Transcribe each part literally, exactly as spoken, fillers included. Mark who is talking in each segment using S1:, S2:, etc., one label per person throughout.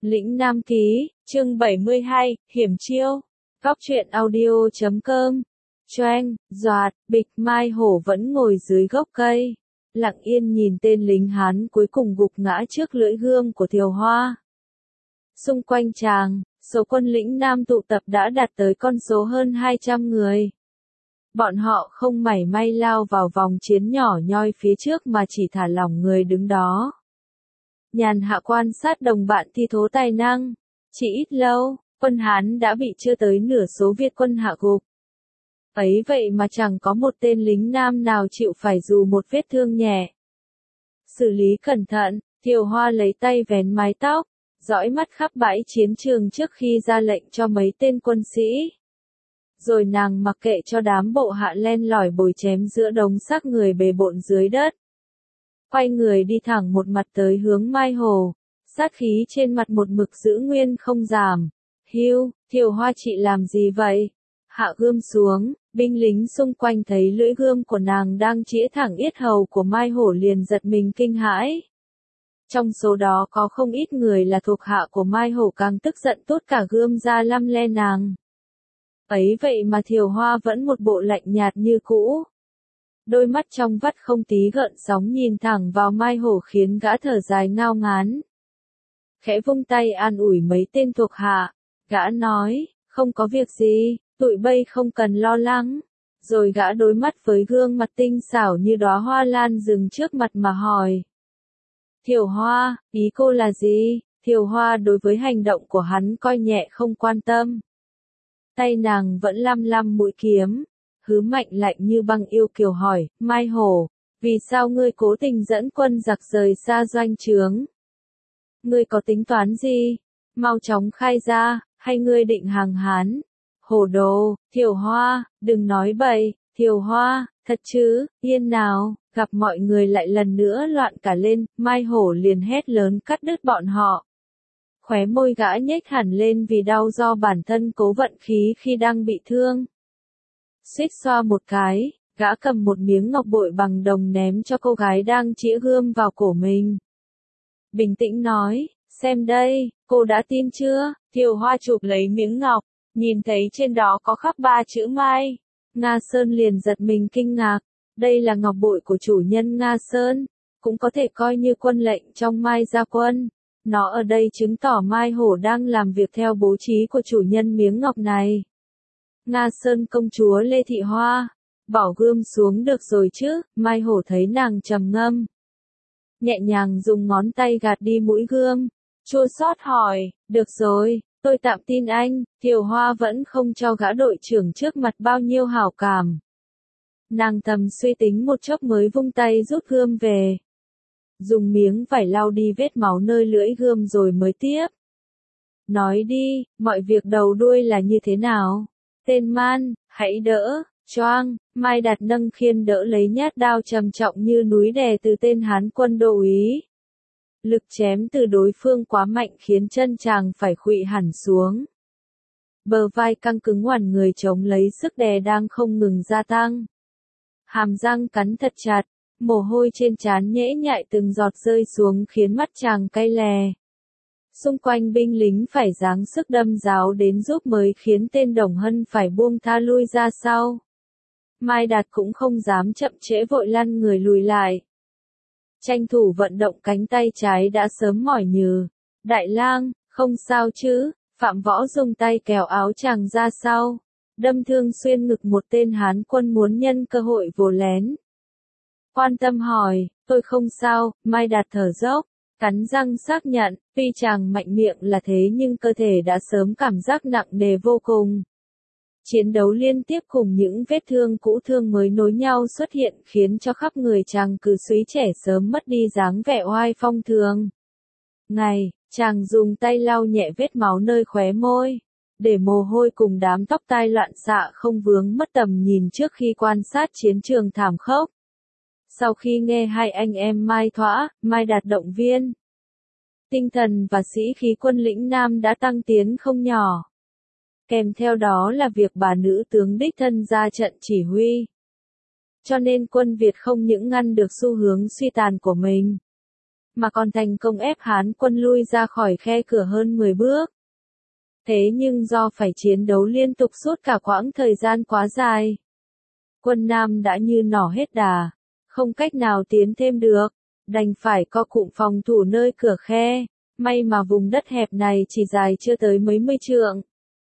S1: Lĩnh Nam Ký, chương bảy mươi hai, Hiểm Chiêu. Góc truyện audio chấm com. Choang, doạt, bịch Mai Hổ vẫn ngồi dưới gốc cây, lặng yên nhìn tên lính Hán cuối cùng gục ngã trước lưỡi gươm của Thiều Hoa. Xung quanh chàng, số quân lĩnh Nam tụ tập đã đạt tới con số hơn hai trăm người. Bọn họ không mảy may lao vào vòng chiến nhỏ nhoi phía trước mà chỉ thả lỏng người đứng đó. Nhàn hạ quan sát đồng bạn thi thố tài năng. Chỉ ít lâu, quân Hán đã bị chưa tới nửa số Việt quân hạ gục. Ấy vậy mà chẳng có một tên lính Nam nào chịu phải dù một vết thương nhẹ. Xử lý cẩn thận, Thiều Hoa lấy tay vén mái tóc, dõi mắt khắp bãi chiến trường trước khi ra lệnh cho mấy tên quân sĩ. Rồi nàng mặc kệ cho đám bộ hạ len lỏi bồi chém giữa đống xác người bề bộn dưới đất. Quay người đi thẳng một mặt tới hướng Mai Hổ, sát khí trên mặt một mực giữ nguyên không giảm. Hiu, Thiều Hoa chị làm gì vậy? Hạ gươm xuống, binh lính xung quanh thấy lưỡi gươm của nàng đang chĩa thẳng yết hầu của Mai Hổ liền giật mình kinh hãi. Trong số đó có không ít người là thuộc hạ của Mai Hổ càng tức giận tốt cả gươm ra lăm le nàng. Ấy vậy mà Thiều Hoa vẫn một bộ lạnh nhạt như cũ. Đôi mắt trong vắt không tí gợn sóng nhìn thẳng vào Mai Hổ khiến gã thở dài ngao ngán. Khẽ vung tay an ủi mấy tên thuộc hạ, gã nói, không có việc gì, tụi bay không cần lo lắng. Rồi gã đối mắt với gương mặt tinh xảo như đóa hoa lan dừng trước mặt mà hỏi. Thiều Hoa, ý cô là gì? Thiều Hoa đối với hành động của hắn coi nhẹ không quan tâm. Tay nàng vẫn lăm lăm mũi kiếm, hứ mạnh lạnh như băng yêu kiều hỏi, Mai Hổ, vì sao ngươi cố tình dẫn quân giặc rời xa doanh trướng? Ngươi có tính toán gì? Mau chóng khai ra, hay ngươi định hàng Hán? Hổ đồ, Thiều Hoa, đừng nói bậy, Thiều Hoa, thật chứ, yên nào, gặp mọi người lại lần nữa loạn cả lên, Mai Hổ liền hét lớn cắt đứt bọn họ. Khóe môi gã nhếch hẳn lên vì đau do bản thân cố vận khí khi đang bị thương. Suýt xoa một cái, gã cầm một miếng ngọc bội bằng đồng ném cho cô gái đang chĩa gươm vào cổ mình. Bình tĩnh nói, xem đây, cô đã tin chưa? Thiều Hoa chụp lấy miếng ngọc, nhìn thấy trên đó có khắc ba chữ Mai. Nga Sơn liền giật mình kinh ngạc, đây là ngọc bội của chủ nhân Nga Sơn, cũng có thể coi như quân lệnh trong Mai gia quân. Nó ở đây chứng tỏ Mai Hổ đang làm việc theo bố trí của chủ nhân miếng ngọc này. Nga Sơn công chúa Lê Thị Hoa, bỏ gươm xuống được rồi chứ? Mai Hổ thấy nàng trầm ngâm, nhẹ nhàng dùng ngón tay gạt đi mũi gươm, chua xót hỏi, được rồi, tôi tạm tin anh. Thiều Hoa vẫn không cho gã đội trưởng trước mặt bao nhiêu hảo cảm. Nàng thầm suy tính một chốc mới vung tay rút gươm về. Dùng miếng vải lau đi vết máu nơi lưỡi gươm rồi mới tiếp. Nói đi, mọi việc đầu đuôi là như thế nào? Tên man, hãy đỡ. Choang, Mai Đạt nâng khiên đỡ lấy nhát đao trầm trọng như núi đè từ tên Hán quân đô úy. Lực chém từ đối phương quá mạnh khiến chân chàng phải khuỵu hẳn xuống. Bờ vai căng cứng oằn người chống lấy sức đè đang không ngừng gia tăng. Hàm răng cắn thật chặt, mồ hôi trên trán nhễ nhại từng giọt rơi xuống khiến mắt chàng cay lè. Xung quanh binh lính phải giáng sức đâm giáo đến giúp mới khiến tên Đồng Hân phải buông tha lui ra sau. Mai Đạt cũng không dám chậm trễ vội lăn người lùi lại. Tranh thủ vận động cánh tay trái đã sớm mỏi nhừ. Đại lang, không sao chứ? Phạm Võ dùng tay kéo áo chàng ra sau, đâm thương xuyên ngực một tên Hán quân muốn nhân cơ hội vồ lén. Quan tâm hỏi, tôi không sao. Mai Đạt thở dốc, cắn răng xác nhận, tuy chàng mạnh miệng là thế nhưng cơ thể đã sớm cảm giác nặng nề vô cùng. Chiến đấu liên tiếp cùng những vết thương cũ thương mới nối nhau xuất hiện khiến cho khắp người chàng cứ súy trẻ sớm mất đi dáng vẻ oai phong thường. Ngày, chàng dùng tay lau nhẹ vết máu nơi khóe môi, để mồ hôi cùng đám tóc tai loạn xạ không vướng mất tầm nhìn trước khi quan sát chiến trường thảm khốc. Sau khi nghe hai anh em Mai Thỏa, Mai Đạt động viên, tinh thần và sĩ khí quân lĩnh Nam đã tăng tiến không nhỏ. Kèm theo đó là việc bà nữ tướng đích thân ra trận chỉ huy. Cho nên quân Việt không những ngăn được xu hướng suy tàn của mình, mà còn thành công ép Hán quân lui ra khỏi khe cửa hơn mười bước. Thế nhưng do phải chiến đấu liên tục suốt cả quãng thời gian quá dài, quân Nam đã như nỏ hết đà, không cách nào tiến thêm được, đành phải co cụm phòng thủ nơi cửa khe, may mà vùng đất hẹp này chỉ dài chưa tới mấy mươi trượng.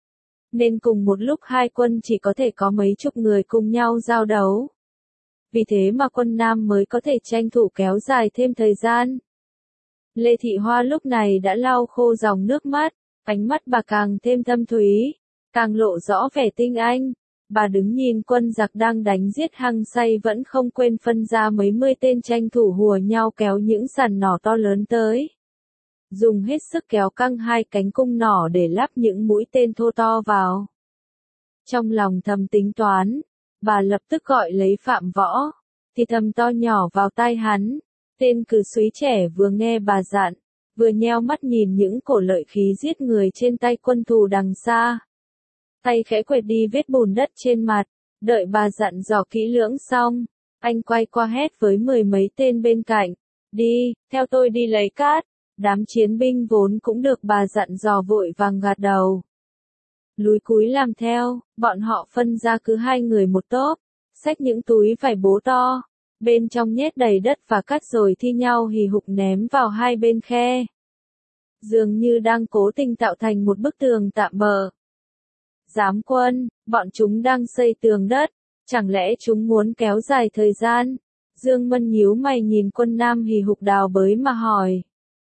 S1: Nên cùng một lúc hai quân chỉ có thể có mấy chục người cùng nhau giao đấu. Vì thế mà quân Nam mới có thể tranh thủ kéo dài thêm thời gian. Lê Thị Hoa lúc này đã lau khô dòng nước mắt, ánh mắt bà càng thêm thâm thúy, càng lộ rõ vẻ tinh anh. Bà đứng nhìn quân giặc đang đánh giết hăng say vẫn không quên phân ra mấy mươi tên tranh thủ hùa nhau kéo những sàn nỏ to lớn tới. Dùng hết sức kéo căng hai cánh cung nỏ để lắp những mũi tên thô to vào. Trong lòng thầm tính toán, bà lập tức gọi lấy Phạm Võ, thì thầm to nhỏ vào tai hắn. Tên cừ súy trẻ vừa nghe bà dặn, vừa nheo mắt nhìn những cổ lợi khí giết người trên tay quân thù đằng xa. Tay khẽ quệt đi vết bùn đất trên mặt, đợi bà dặn dò kỹ lưỡng xong, anh quay qua hét với mười mấy tên bên cạnh, đi, theo tôi đi lấy cát. Đám chiến binh vốn cũng được bà dặn dò vội vàng gật đầu. Lúi cúi làm theo, bọn họ phân ra cứ hai người một tốp, xách những túi vải bố to, bên trong nhét đầy đất và cát rồi thi nhau hì hục ném vào hai bên khe. Dường như đang cố tình tạo thành một bức tường tạm bợ. Giám quân, bọn chúng đang xây tường đất, chẳng lẽ chúng muốn kéo dài thời gian? Dương Mân nhíu mày nhìn quân Nam hì hục đào bới mà hỏi.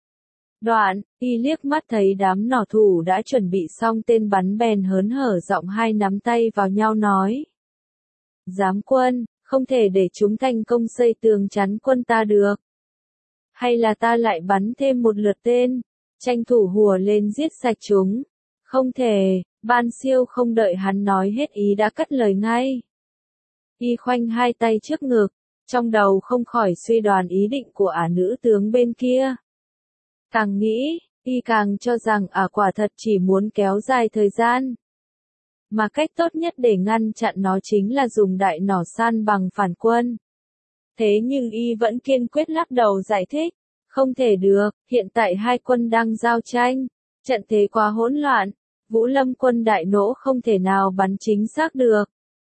S1: Đoạn, y liếc mắt thấy đám nỏ thủ đã chuẩn bị xong tên bắn bèn hớn hở giọng hai nắm tay vào nhau nói. Giám quân, không thể để chúng thành công xây tường chắn quân ta được. Hay là ta lại bắn thêm một lượt tên, tranh thủ hùa lên giết sạch chúng. Không thể, Ban Siêu không đợi hắn nói hết ý đã cất lời ngay. Y khoanh hai tay trước ngực, trong đầu không khỏi suy đoán ý định của ả nữ tướng bên kia. Càng nghĩ, y càng cho rằng ả quả thật chỉ muốn kéo dài thời gian. Mà cách tốt nhất để ngăn chặn nó chính là dùng đại nỏ san bằng phản quân. Thế nhưng y vẫn kiên quyết lắc đầu giải thích, không thể được, hiện tại hai quân đang giao tranh, trận thế quá hỗn loạn, Vũ Lâm quân đại nỗ không thể nào bắn chính xác được.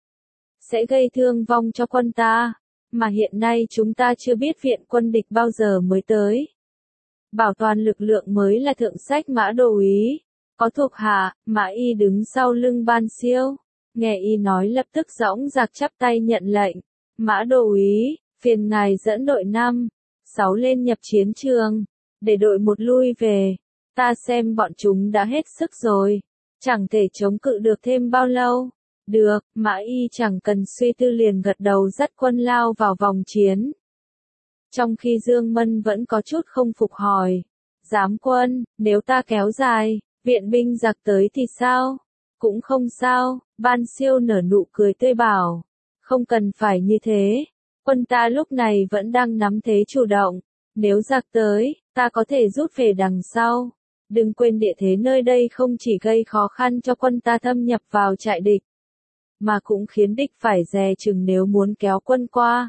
S1: Sẽ gây thương vong cho quân ta, mà hiện nay chúng ta chưa biết viện quân địch bao giờ mới tới. Bảo toàn lực lượng mới là thượng sách Mã Đô úy, có thuộc hạ, Mã Y đứng sau lưng Ban Siêu. Nghe y nói lập tức dõng dạc chắp tay nhận lệnh. Mã Đô úy, phiền ngài dẫn đội năm, sáu lên nhập chiến trường, để đội một lui về. Ta xem bọn chúng đã hết sức rồi, chẳng thể chống cự được thêm bao lâu. Được, Mã Y chẳng cần suy tư liền gật đầu dắt quân lao vào vòng chiến. Trong khi Dương Mân vẫn có chút không phục hỏi, giám quân, nếu ta kéo dài, viện binh giặc tới thì sao? Cũng không sao, Ban Siêu nở nụ cười tươi bảo, không cần phải như thế, quân ta lúc này vẫn đang nắm thế chủ động, nếu giặc tới, ta có thể rút về đằng sau. Đừng quên địa thế nơi đây không chỉ gây khó khăn cho quân ta thâm nhập vào trại địch, mà cũng khiến địch phải dè chừng nếu muốn kéo quân qua.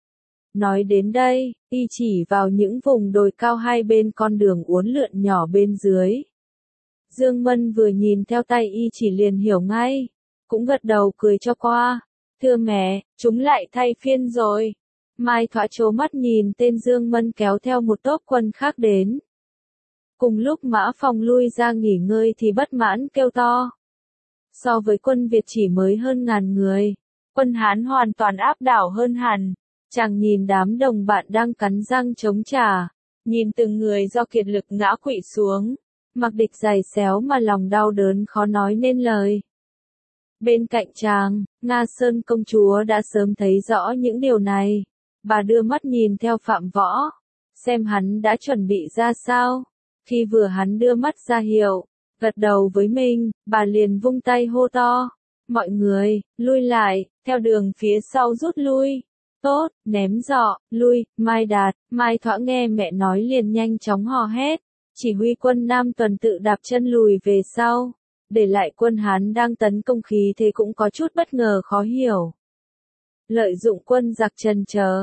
S1: Nói đến đây, y chỉ vào những vùng đồi cao hai bên con đường uốn lượn nhỏ bên dưới. Dương Mân vừa nhìn theo tay y chỉ liền hiểu ngay, cũng gật đầu cười cho qua. Thưa mẹ, chúng lại thay phiên rồi. Mai Thoã trố mắt nhìn tên Dương Mân kéo theo một tốp quân khác đến. Cùng lúc Mã Phong lui ra nghỉ ngơi thì bất mãn kêu to. So với quân Việt chỉ mới hơn ngàn người, quân Hán hoàn toàn áp đảo hơn hẳn. Chàng nhìn đám đồng bạn đang cắn răng chống trả, nhìn từng người do kiệt lực ngã quỵ xuống, mặc địch giày xéo mà lòng đau đớn khó nói nên lời. Bên cạnh chàng, Nga Sơn công chúa đã sớm thấy rõ những điều này, bà đưa mắt nhìn theo Phạm Võ, xem hắn đã chuẩn bị ra sao. Khi vừa hắn đưa mắt ra hiệu, gật đầu với mình, bà liền vung tay hô to, mọi người, lui lại, theo đường phía sau rút lui. Tốt, ném giọ, lui, Mai Đạt, Mai Thoã nghe mẹ nói liền nhanh chóng hò hét, chỉ huy quân Nam tuần tự đạp chân lùi về sau, để lại quân Hán đang tấn công khí thế cũng có chút bất ngờ khó hiểu. Lợi dụng quân giặc trần chờ,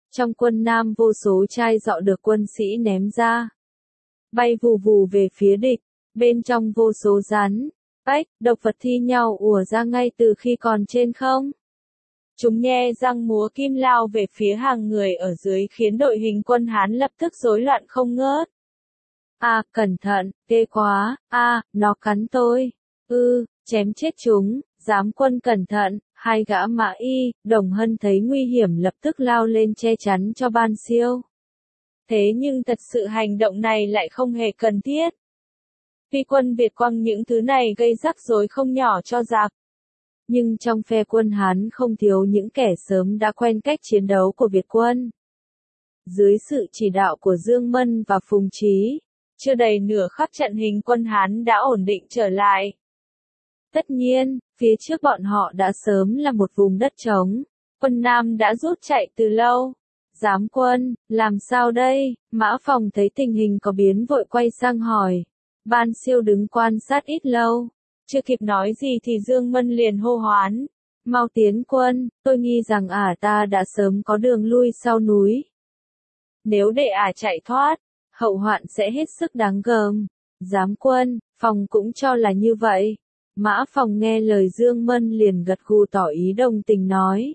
S1: Trong quân Nam vô số chai rọ được quân sĩ ném ra, bay vù vù về phía địch, bên trong vô số rắn, ếch, độc vật thi nhau ùa ra ngay từ khi còn trên không. Chúng nhe răng múa kim lao về phía hàng người ở dưới khiến đội hình quân Hán lập tức rối loạn không ngớt. À, cẩn thận, ghê quá, à, nó cắn tôi. Ư, ừ, chém chết chúng, giám quân cẩn thận, hai gã Mã Y, Đồng Hân thấy nguy hiểm lập tức lao lên che chắn cho Ban Siêu. Thế nhưng thật sự hành động này lại không hề cần thiết. Vì quân Việt quăng những thứ này gây rắc rối không nhỏ cho giặc. Nhưng trong phe quân Hán không thiếu những kẻ sớm đã quen cách chiến đấu của Việt quân. Dưới sự chỉ đạo của Dương Mân và Phùng Trí, chưa đầy nửa khắp trận hình quân Hán đã ổn định trở lại. Tất nhiên, phía trước bọn họ đã sớm là một vùng đất trống, quân Nam đã rút chạy từ lâu. Giám quân, làm sao đây? Mã Phòng thấy tình hình có biến vội quay sang hỏi. Ban Siêu đứng quan sát ít lâu. Chưa kịp nói gì thì Dương Mân liền hô hoán. Mau tiến quân, tôi nghi rằng ả ta đã sớm có đường lui sau núi. Nếu để ả chạy thoát, hậu hoạn sẽ hết sức đáng gờm. Giám quân, Phòng cũng cho là như vậy. Mã Phòng nghe lời Dương Mân liền gật gù tỏ ý đồng tình nói.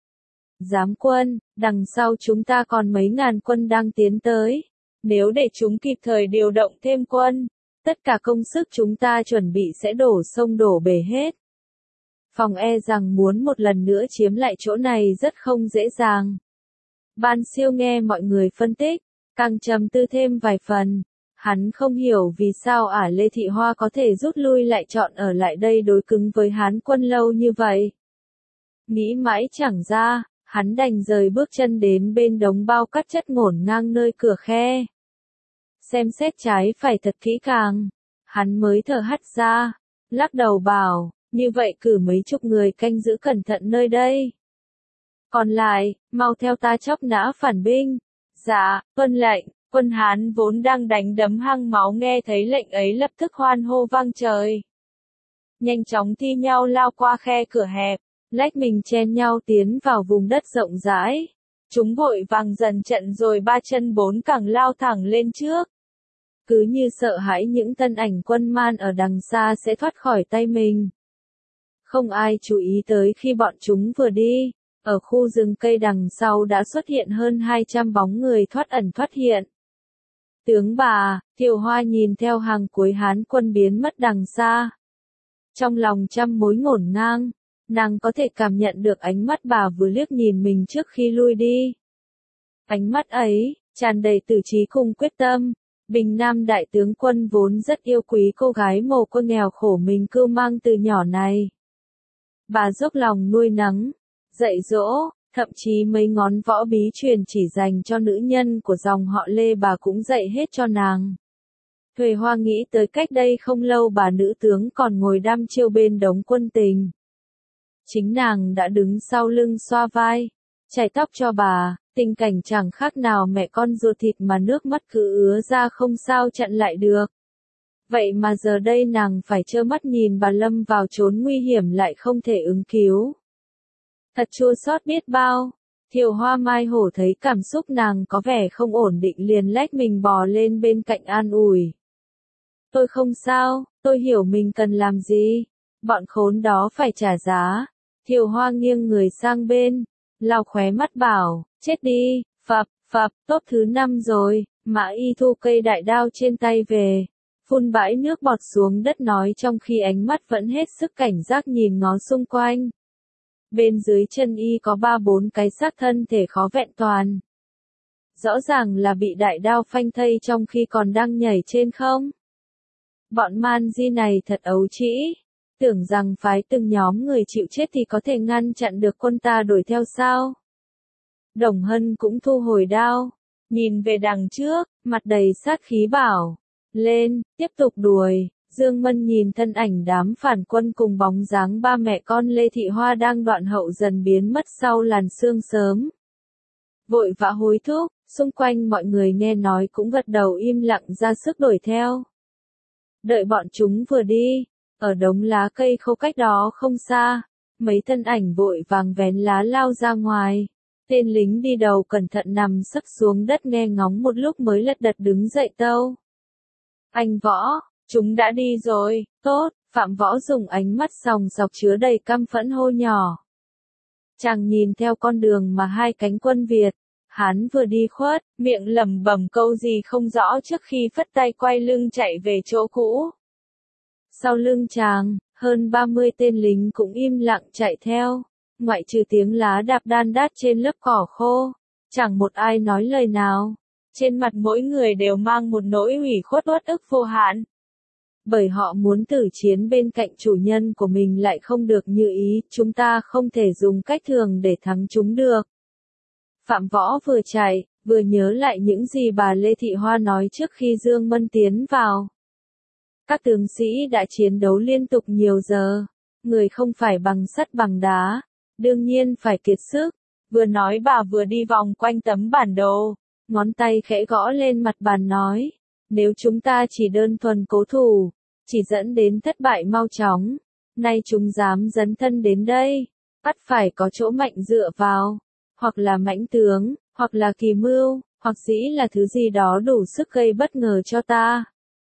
S1: Giám quân, đằng sau chúng ta còn mấy ngàn quân đang tiến tới. Nếu để chúng kịp thời điều động thêm quân, tất cả công sức chúng ta chuẩn bị sẽ đổ sông đổ bể hết. Phòng e rằng muốn một lần nữa chiếm lại chỗ này rất không dễ dàng. Ban Siêu nghe mọi người phân tích, càng trầm tư thêm vài phần. Hắn không hiểu vì sao ả Lê Thị Hoa có thể rút lui lại chọn ở lại đây đối cứng với Hán quân lâu như vậy. Nghĩ mãi chẳng ra, hắn đành rời bước chân đến bên đống bao cát chất ngổn ngang nơi cửa khe. Xem xét trái phải thật kỹ càng, hắn mới thở hắt ra, lắc đầu bảo, như vậy cử mấy chục người canh giữ cẩn thận nơi đây. Còn lại, mau theo ta chóc nã phản binh. Dạ, tuân lệnh. Quân Hán vốn đang đánh đấm hăng máu nghe thấy lệnh ấy lập tức hoan hô vang trời. Nhanh chóng thi nhau lao qua khe cửa hẹp, lách mình chen nhau tiến vào vùng đất rộng rãi. Chúng vội vàng dần trận rồi ba chân bốn cẳng lao thẳng lên trước. Cứ như sợ hãi những thân ảnh quân man ở đằng xa sẽ thoát khỏi tay mình. Không ai chú ý tới khi bọn chúng vừa đi, ở khu rừng cây đằng sau đã xuất hiện hơn hai trăm bóng người thoát ẩn thoát hiện. Tướng bà, Thiều Hoa nhìn theo hàng cuối Hán quân biến mất đằng xa. Trong lòng trăm mối ngổn ngang, nàng có thể cảm nhận được ánh mắt bà vừa liếc nhìn mình trước khi lui đi. Ánh mắt ấy, tràn đầy tử trí cùng quyết tâm. Bình Nam đại tướng quân vốn rất yêu quý cô gái mồ côi nghèo khổ mình cưu mang từ nhỏ này. Bà dốc lòng nuôi nấng, dạy dỗ, thậm chí mấy ngón võ bí truyền chỉ dành cho nữ nhân của dòng họ Lê bà cũng dạy hết cho nàng. Huệ Hoa nghĩ tới cách đây không lâu bà nữ tướng còn ngồi đăm chiêu bên đống quân tình. Chính nàng đã đứng sau lưng xoa vai, chải tóc cho bà, tình cảnh chẳng khác nào mẹ con ruột thịt mà nước mắt cứ ứa ra không sao chặn lại được. Vậy mà giờ đây nàng phải trơ mắt nhìn bà lâm vào chốn nguy hiểm lại không thể ứng cứu. Thật chua xót biết bao. Thiều Hoa Mai Hổ thấy cảm xúc nàng có vẻ không ổn định liền lách mình bò lên bên cạnh an ủi. Tôi không sao, tôi hiểu mình cần làm gì. Bọn khốn đó phải trả giá. Thiều Hoa nghiêng người sang bên, lau khóe mắt bảo, chết đi, phập, phập, tốt thứ năm rồi. Mã Y thu cây đại đao trên tay về, phun bãi nước bọt xuống đất nói trong khi ánh mắt vẫn hết sức cảnh giác nhìn ngó xung quanh. Bên dưới chân y có ba bốn cái xác thân thể khó vẹn toàn. Rõ ràng là bị đại đao phanh thây trong khi còn đang nhảy trên không. Bọn man di này thật ấu trĩ, tưởng rằng phái từng nhóm người chịu chết thì có thể ngăn chặn được quân ta đuổi theo sao. Đồng Hân cũng thu hồi đao, nhìn về đằng trước, mặt đầy sát khí bảo, lên, tiếp tục đuổi. Dương Mân nhìn thân ảnh đám phản quân cùng bóng dáng ba mẹ con Lê Thị Hoa đang đoạn hậu dần biến mất sau làn sương sớm. Vội vã hối thúc, xung quanh mọi người nghe nói cũng gật đầu im lặng ra sức đuổi theo. Đợi bọn chúng vừa đi, ở đống lá cây khô cách đó không xa, mấy thân ảnh vội vàng vén lá lao ra ngoài. Tên lính đi đầu cẩn thận nằm sấp xuống đất nghe ngóng một lúc mới lật đật đứng dậy tâu. Anh Võ, chúng đã đi rồi, tốt, Phạm Võ dùng ánh mắt sòng sọc chứa đầy căm phẫn hô nhỏ. Chàng nhìn theo con đường mà hai cánh quân Việt, Hán vừa đi khuất, miệng lẩm bẩm câu gì không rõ trước khi phất tay quay lưng chạy về chỗ cũ. Sau lưng chàng, hơn ba mươi tên lính cũng im lặng chạy theo, ngoại trừ tiếng lá đạp đan đát trên lớp cỏ khô, chẳng một ai nói lời nào. Trên mặt mỗi người đều mang một nỗi ủy khuất uất ức vô hạn. Bởi họ muốn tử chiến bên cạnh chủ nhân của mình lại không được như ý, chúng ta không thể dùng cách thường để thắng chúng được. Phạm Võ vừa chạy, vừa nhớ lại những gì bà Lê Thị Hoa nói trước khi Dương Mân tiến vào. Các tướng sĩ đã chiến đấu liên tục nhiều giờ, người không phải bằng sắt bằng đá, đương nhiên phải kiệt sức. Vừa nói bà vừa đi vòng quanh tấm bản đồ, ngón tay khẽ gõ lên mặt bàn nói, nếu chúng ta chỉ đơn thuần cố thủ, chỉ dẫn đến thất bại mau chóng, nay chúng dám dấn thân đến đây, bắt phải có chỗ mạnh dựa vào, hoặc là mãnh tướng, hoặc là kỳ mưu, hoặc dĩ là thứ gì đó đủ sức gây bất ngờ cho ta.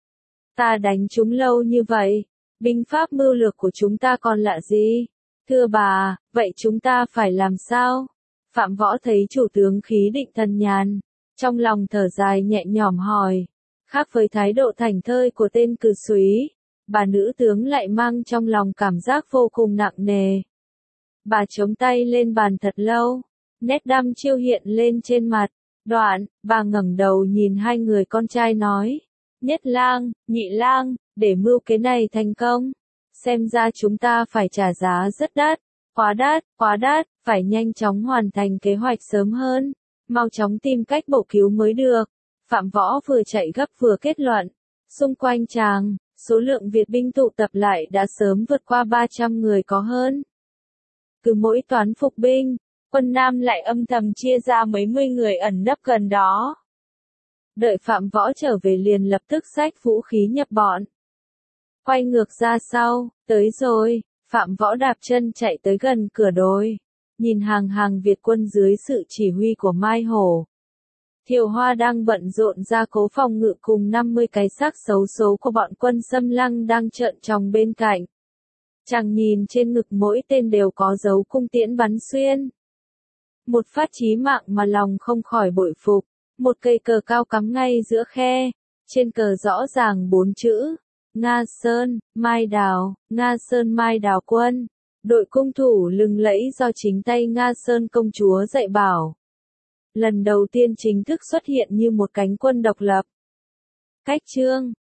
S1: Ta đánh chúng lâu như vậy, binh pháp mưu lược của chúng ta còn lạ gì? Thưa bà, vậy chúng ta phải làm sao? Phạm Võ thấy chủ tướng khí định thần nhàn, trong lòng thở dài nhẹ nhõm hỏi. Khác với thái độ thảnh thơi của tên cừ súy, bà nữ tướng lại mang trong lòng cảm giác vô cùng nặng nề. Bà chống tay lên bàn thật lâu, nét đăm chiêu hiện lên trên mặt. Đoạn, bà ngẩng đầu nhìn hai người con trai nói, Nhất lang, Nhị lang, để mưu kế này thành công, xem ra chúng ta phải trả giá rất đắt, quá đắt, quá đắt, phải nhanh chóng hoàn thành kế hoạch sớm hơn, mau chóng tìm cách bổ cứu mới được. Phạm Võ vừa chạy gấp vừa kết luận, xung quanh chàng, số lượng Việt binh tụ tập lại đã sớm vượt qua ba trăm người có hơn. Cứ mỗi toán phục binh, quân Nam lại âm thầm chia ra mấy mươi người ẩn nấp gần đó. Đợi Phạm Võ trở về liền lập tức xách vũ khí nhập bọn. Quay ngược ra sau, tới rồi, Phạm Võ đạp chân chạy tới gần cửa đồi, nhìn hàng hàng Việt quân dưới sự chỉ huy của Mai Hổ. Thiều Hoa đang bận rộn ra cố phòng ngự cùng năm mươi cái xác xấu số của bọn quân Xâm Lăng đang trợn tròng bên cạnh. Chàng nhìn trên ngực mỗi tên đều có dấu cung tiễn bắn xuyên. Một phát chí mạng mà lòng không khỏi bội phục, một cây cờ cao cắm ngay giữa khe, trên cờ rõ ràng bốn chữ, Nga Sơn, Mai Đào, Nga Sơn Mai Đào quân, đội cung thủ lừng lẫy do chính tay Nga Sơn công chúa dạy bảo. Lần đầu tiên chính thức xuất hiện như một cánh quân độc lập. Cách chương